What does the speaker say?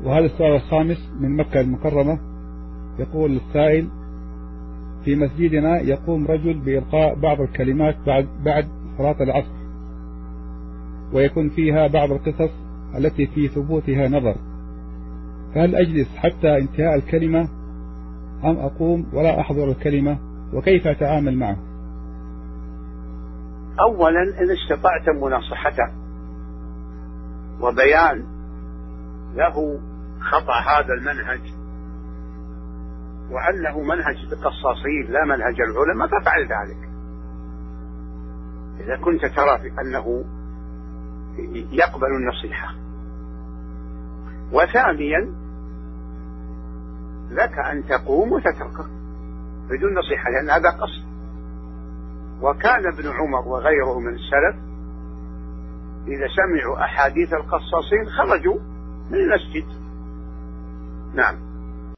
وهذا السؤال الخامس من مكة المكرمة. يقول السائل: في مسجدنا يقوم رجل بإلقاء بعض الكلمات بعد صلاة العصر، ويكون فيها بعض القصص التي في ثبوتها نظر، فهل أجلس حتى انتهاء الكلمة أم أقوم ولا أحضر الكلمة، وكيف أتعامل معه؟ أولا إن استطعت مناصحته وبيان له خطأ هذا المنهج وأنه منهج القصاصين لا منهج العلماء، فافعل ذلك إذا كنت ترى أنه يقبل النصيحة. وثانيا لك أن تقوم وتتركه بدون نصيحة، لأن هذا قصد. وكان ابن عمر وغيره من السلف إذا سمعوا أحاديث القصاصين خرجوا من المسجد. نعم.